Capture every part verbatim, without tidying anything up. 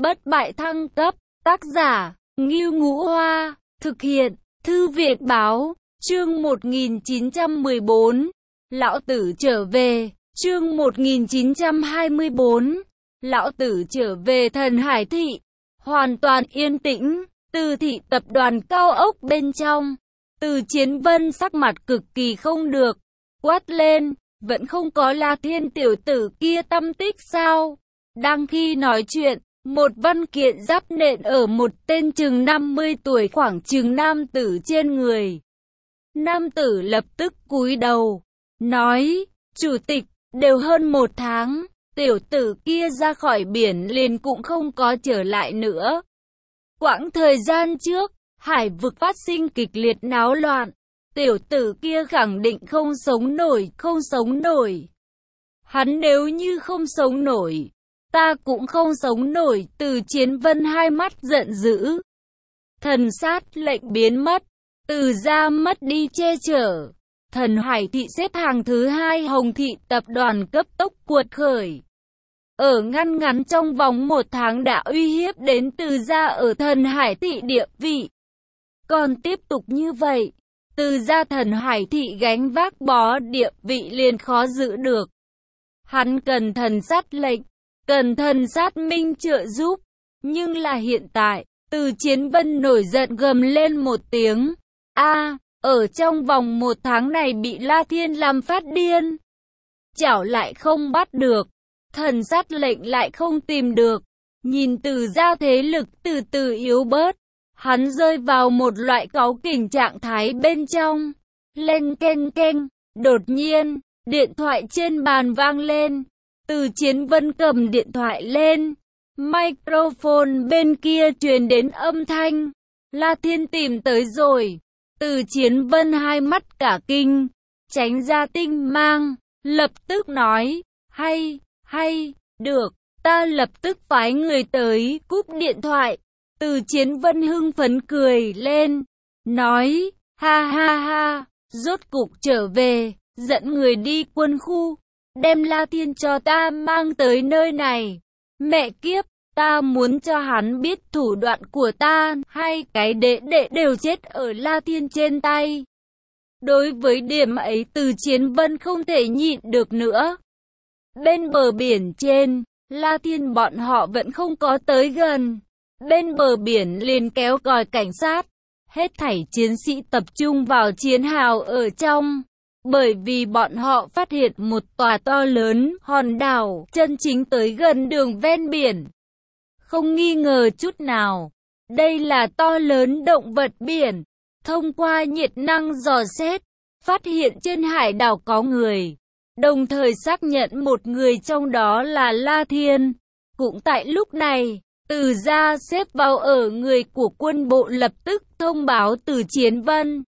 bất bại thăng cấp, tác giả, Ngưu Ngũ Hoa, thực hiện, Thư viện Báo, chương một nghìn chín trăm mười bốn, Lão Tử trở về, chương một nghìn chín trăm hai mươi bốn, Lão Tử trở về Thần Hải Thị, hoàn toàn yên tĩnh, Từ thị tập đoàn cao ốc bên trong, Từ Chiến Vân sắc mặt cực kỳ không được, quát lên, vẫn không có La Thiên tiểu tử kia tăm tích sao? Đang khi nói chuyện, một văn kiện giáp nện ở một tên chừng năm mươi tuổi khoảng chừng nam tử trên người. Nam tử lập tức cúi đầu, nói, chủ tịch, đều hơn một tháng, tiểu tử kia ra khỏi biển liền cũng không có trở lại nữa. Quãng thời gian trước, hải vực phát sinh kịch liệt náo loạn, tiểu tử kia khẳng định không sống nổi, không sống nổi. Hắn nếu như không sống nổi, ta cũng không sống nổi. Từ Chiến Vân hai mắt giận dữ. Thần sát lệnh biến mất, Từ gia mất đi che chở. Thần Hải Thị xếp hàng thứ hai Hồng Thị tập đoàn cấp tốc cuột khởi. Ở ngăn ngắn trong vòng một tháng đã uy hiếp đến Từ gia ở Thần Hải Thị địa vị. Còn tiếp tục như vậy, Từ gia Thần Hải Thị gánh vác bó địa vị liền khó giữ được. Hắn cần thần sát lệnh, cần thần sát minh trợ giúp. Nhưng là hiện tại, Từ Chiến Vân nổi giận gầm lên một tiếng. A, ở trong vòng một tháng này bị La Thiên làm phát điên. Chảo lại không bắt được, thần sát lệnh lại không tìm được. Nhìn Từ gia thế lực từ từ yếu bớt, hắn rơi vào một loại cáu kỉnh trạng thái bên trong. Leng keng keng, đột nhiên, điện thoại trên bàn vang lên. Từ Chiến Vân cầm điện thoại lên, microphone bên kia truyền đến âm thanh. La Thiên tìm tới rồi. Từ Chiến Vân hai mắt cả kinh, tránh ra tinh mang, lập tức nói, hay, hay, được, ta lập tức phái người tới, cúp điện thoại. Từ Chiến Vân hưng phấn cười lên, nói, ha ha ha, rốt cục trở về, dẫn người đi quân khu, đem La Thiên cho ta mang tới nơi này. Mẹ kiếp, ta muốn cho hắn biết thủ đoạn của ta, hai cái đệ đệ đều chết ở La Thiên trên tay. Đối với điểm ấy Từ Chiến Vân không thể nhịn được nữa. Bên bờ biển trên, La Thiên bọn họ vẫn không có tới gần. Bên bờ biển liền kéo còi cảnh sát. Hết thảy chiến sĩ tập trung vào chiến hào ở trong. Bởi vì bọn họ phát hiện một tòa to lớn hòn đảo chân chính tới gần đường ven biển. Không nghi ngờ chút nào, đây là to lớn động vật biển. Thông qua nhiệt năng dò xét, phát hiện trên hải đảo có người, đồng thời xác nhận một người trong đó là La Thiên. Cũng tại lúc này, Từ gia xếp vào ở người của quân bộ lập tức thông báo Từ Chiến Vân.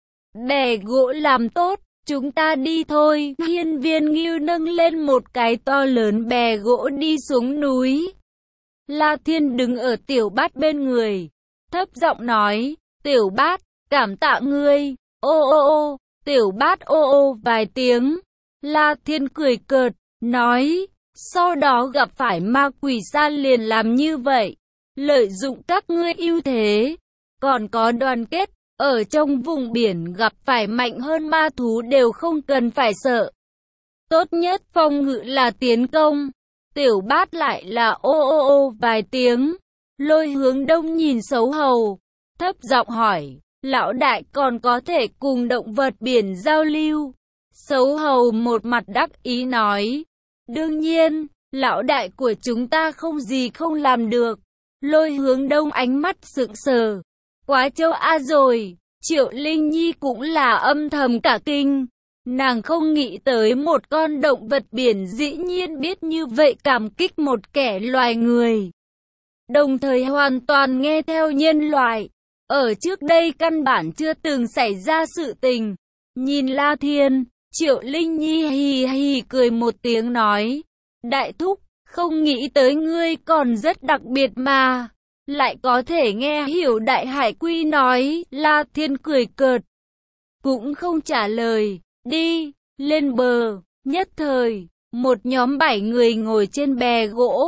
Bè gỗ làm tốt, chúng ta đi thôi. Hiên Viên Ngưu nâng lên một cái to lớn bè gỗ đi xuống núi. La Thiên đứng ở Tiểu Bát bên người, thấp giọng nói, Tiểu Bát, cảm tạ ngươi. Ô ô ô, Tiểu Bát ô ô vài tiếng. La Thiên cười cợt, nói, sau đó gặp phải ma quỷ sa liền làm như vậy, lợi dụng các ngươi ưu thế, còn có đoàn kết, ở trong vùng biển gặp phải mạnh hơn ma thú đều không cần phải sợ. Tốt nhất phòng ngự là tiến công. Tiểu Bát lại là ô ô ô vài tiếng. Lôi Hướng Đông nhìn Sấu Hầu, thấp giọng hỏi, lão đại còn có thể cùng động vật biển giao lưu? Sấu Hầu một mặt đắc ý nói, đương nhiên, lão đại của chúng ta không gì không làm được. Lôi Hướng Đông ánh mắt sững sờ, quá châu A rồi. Triệu Linh Nhi cũng là âm thầm cả kinh. Nàng không nghĩ tới một con động vật biển dĩ nhiên biết như vậy cảm kích một kẻ loài người. Đồng thời hoàn toàn nghe theo nhân loại. Ở trước đây căn bản chưa từng xảy ra sự tình. Nhìn La Thiên, Triệu Linh Nhi hì hì cười một tiếng nói, đại thúc, không nghĩ tới ngươi còn rất đặc biệt mà. Lại có thể nghe hiểu Đại Hải Quy nói. La Thiên cười cợt, cũng không trả lời. Đi, lên bờ. Nhất thời, một nhóm bảy người ngồi trên bè gỗ.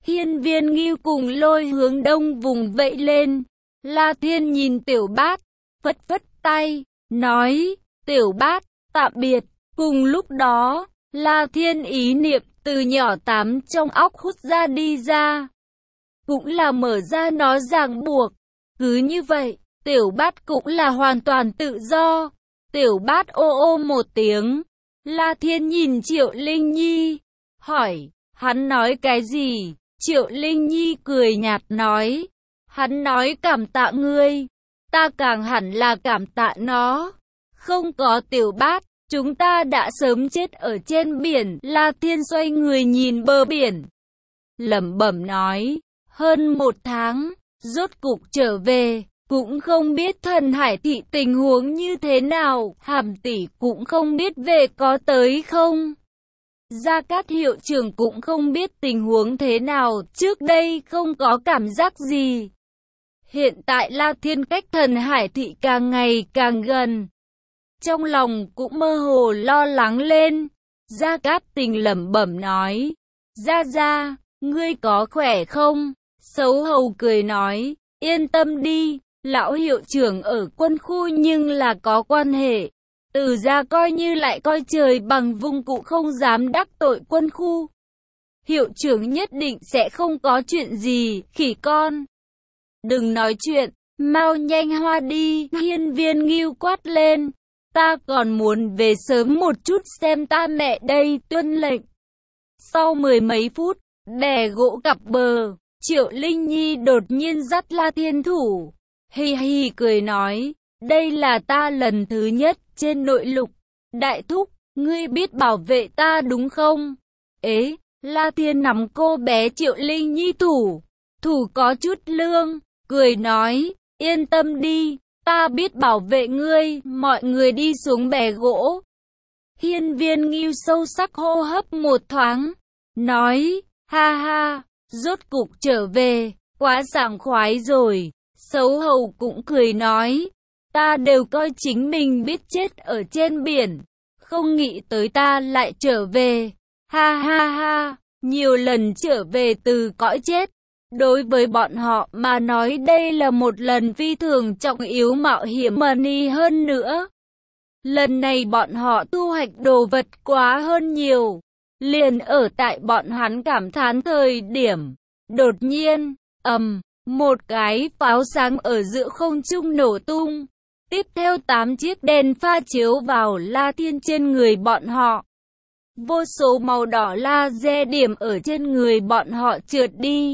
Hiên Viên Ngưu cùng Lôi Hướng Đông vùng vẫy lên. La Thiên nhìn Tiểu Bát, phất phất tay, nói, Tiểu Bát, tạm biệt. Cùng lúc đó, La Thiên ý niệm từ nhỏ tám trong óc hút ra đi ra. Cũng là mở ra nó ràng buộc. Cứ như vậy, Tiểu Bát cũng là hoàn toàn tự do. Tiểu Bát ô ô một tiếng. La Thiên nhìn Triệu Linh Nhi, hỏi, hắn nói cái gì? Triệu Linh Nhi cười nhạt nói, hắn nói cảm tạ ngươi, ta càng hẳn là cảm tạ nó. Không có Tiểu Bát, chúng ta đã sớm chết ở trên biển. La Thiên xoay người nhìn bờ biển, lẩm bẩm nói, hơn một tháng, rốt cục trở về, cũng không biết Thần Hải thị tình huống như thế nào, Hàm tỷ cũng không biết về có tới không. Gia Cát hiệu trưởng cũng không biết tình huống thế nào, trước đây không có cảm giác gì. Hiện tại La Thiên cách Thần Hải thị càng ngày càng gần. Trong lòng cũng mơ hồ lo lắng lên. Gia Cát Tình lẩm bẩm nói, Gia Gia, ngươi có khỏe không? Sấu hầu cười nói, yên tâm đi, lão hiệu trưởng ở quân khu nhưng là có quan hệ. Từ ra coi như lại coi trời bằng vung cũng không dám đắc tội quân khu. Hiệu trưởng nhất định sẽ không có chuyện gì, khỉ con. Đừng nói chuyện, mau nhanh hoa đi. Hiên Viên Ngưu quát lên, ta còn muốn về sớm một chút xem ta mẹ đây. Tuân lệnh. Sau mười mấy phút, bè gỗ cặp bờ, Triệu Linh Nhi đột nhiên dắt La Thiên thủ. Hì hì cười nói, đây là ta lần thứ nhất trên nội lục. Đại thúc, ngươi biết bảo vệ ta đúng không? Ế, La Thiên nắm cô bé Triệu Linh Nhi thủ. Thủ có chút lương, cười nói, yên tâm đi, ta biết bảo vệ ngươi. Mọi người đi xuống bè gỗ. Hiên Viên Ngưu sâu sắc hô hấp một thoáng, nói, ha ha, rốt cục trở về, quá sảng khoái rồi. Sấu hầu cũng cười nói, ta đều coi chính mình biết chết ở trên biển, không nghĩ tới ta lại trở về. Ha ha ha, nhiều lần trở về từ cõi chết. Đối với bọn họ mà nói đây là một lần phi thường trọng yếu mạo hiểm money hơn nữa. Lần này bọn họ thu hoạch đồ vật quá hơn nhiều. Liền ở tại bọn hắn cảm thán thời điểm, đột nhiên, ầm, một cái pháo sáng ở giữa không trung nổ tung. Tiếp theo tám chiếc đèn pha chiếu vào La Thiên trên người bọn họ. Vô số màu đỏ laser điểm ở trên người bọn họ trượt đi.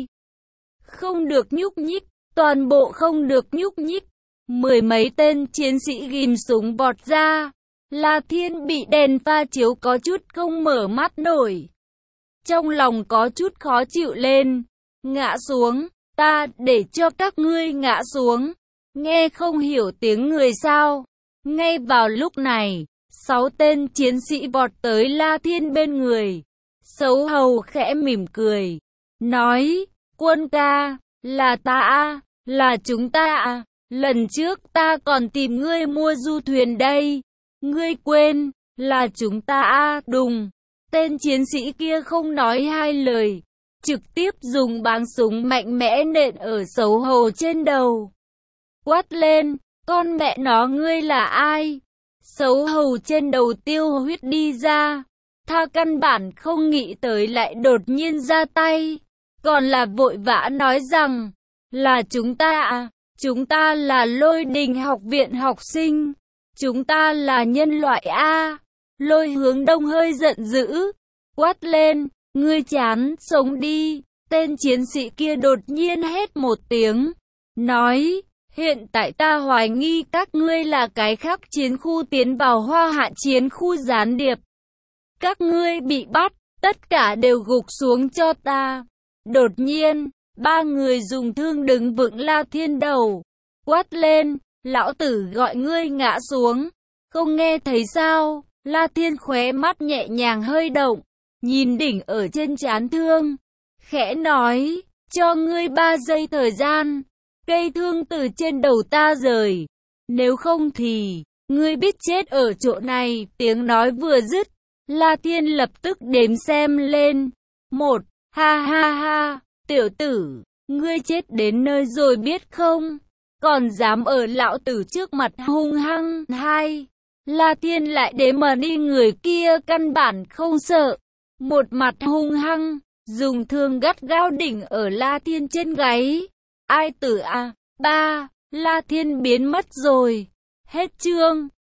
Không được nhúc nhích, toàn bộ không được nhúc nhích. Mười mấy tên chiến sĩ ghim súng vọt ra. La Thiên bị đèn pha chiếu có chút không mở mắt nổi. Trong lòng có chút khó chịu lên. Ngã xuống, ta để cho các ngươi ngã xuống. Nghe không hiểu tiếng người sao? Ngay vào lúc này, sáu tên chiến sĩ vọt tới La Thiên bên người. Sấu hầu khẽ mỉm cười, nói, quân ca, là ta à, là chúng ta à, lần trước ta còn tìm ngươi mua du thuyền đây. Ngươi quên, là chúng ta à, đùng. Tên chiến sĩ kia không nói hai lời, trực tiếp dùng báng súng mạnh mẽ nện ở Sấu hầu trên đầu. Quát lên, con mẹ nó ngươi là ai? Sấu hầu trên đầu tiêu huyết đi ra. Tha căn bản không nghĩ tới lại đột nhiên ra tay. Còn là vội vã nói rằng, là chúng ta à, chúng ta là Lôi Đình học viện học sinh. Chúng ta là nhân loại A. Lôi Hướng Đông hơi giận dữ, quát lên, ngươi chán sống đi. Tên chiến sĩ kia đột nhiên hét một tiếng, nói, hiện tại ta hoài nghi các ngươi là cái khác chiến khu tiến vào Hoa Hạ chiến khu gián điệp. Các ngươi bị bắt, tất cả đều gục xuống cho ta. Đột nhiên, ba người dùng thương đứng vững La Thiên đầu, quát lên, lão tử gọi ngươi ngã xuống, không nghe thấy sao? La Thiên khóe mắt nhẹ nhàng hơi động, nhìn đỉnh ở trên trán thương, khẽ nói, cho ngươi ba giây thời gian, cây thương từ trên đầu ta rời, nếu không thì, ngươi biết chết ở chỗ này. Tiếng nói vừa dứt, La Thiên lập tức đếm xem lên, một, ha ha ha, Tiểu tử, ngươi chết đến nơi rồi biết không? Còn dám ở lão tử trước mặt hung hăng. Hai, La Thiên lại đế mà đi, người kia căn bản không sợ. Một mặt hung hăng, dùng thương gắt gao đỉnh ở La Thiên trên gáy. Ai tử à? Ba, La Thiên biến mất rồi. Hết chương.